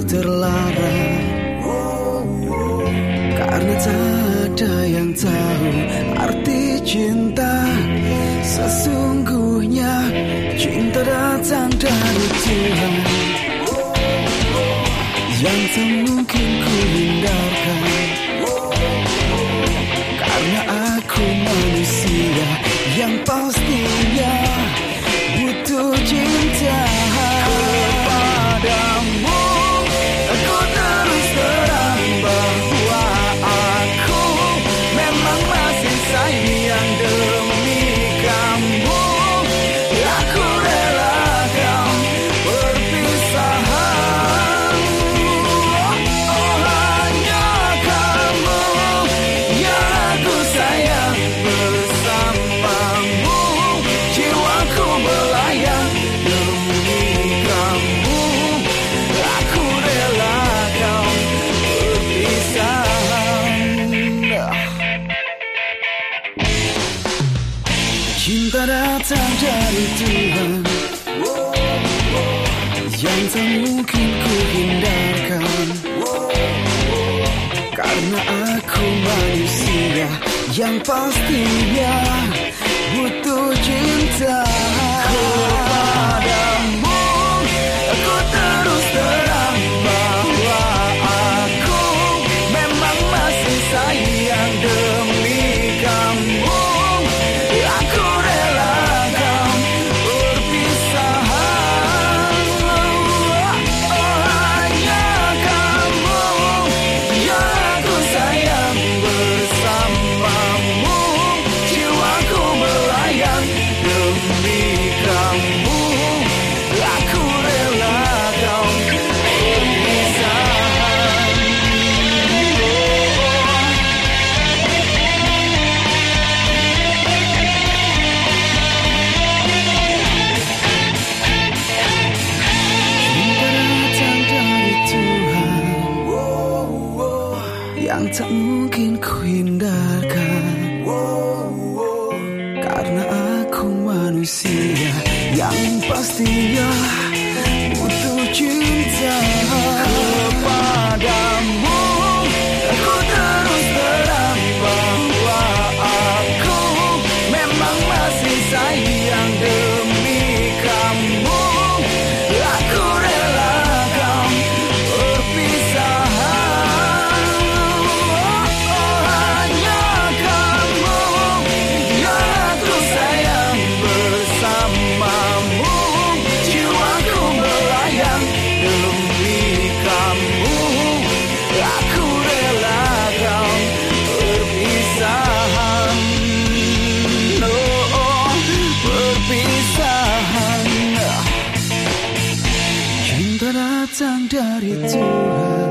terlarang. Karena tak ada yang tahu arti cinta sesungguhnya. Cinta datang dari Tuhan yang tak mungkin ku hindarkan. Karena aku manusia yang pastinya butuh cinta. Kepadamu aku terus terang bahwa aku memang masih sayang demi kamu. Aku relakan perpisahan. Oh, hanya kamu yang aku sayang. Bersamamu jiwaku melayang demi kamu. Aku relakan perpisahan. Cinta datang dari Tuhan yang tak mungkin ku hindarkan. Karena aku manusia yang pastinya butuh cinta. Kepadamu aku terus terang bahwa aku memang masih sayang demi kamu. Aku relakan perpisahan. Oh, hanya kamu yang aku sayang. Bersamamu jiwaku melayang demi kamu. Aku relakan perpisahan. Yang tak mungkin ku hindarkan. Karena aku manusia yang pastinya butuh cinta. Kepadamu aku terus terang bahwa aku memang masih sayang demi kamu. Aku relakan perpisahan. Hanya kamu yang aku sayang. Bersamamu jiwaku melayang demi kamu. Aku relakan perpisahan. Oh, perpisahan. Cinta datang dari Tuhan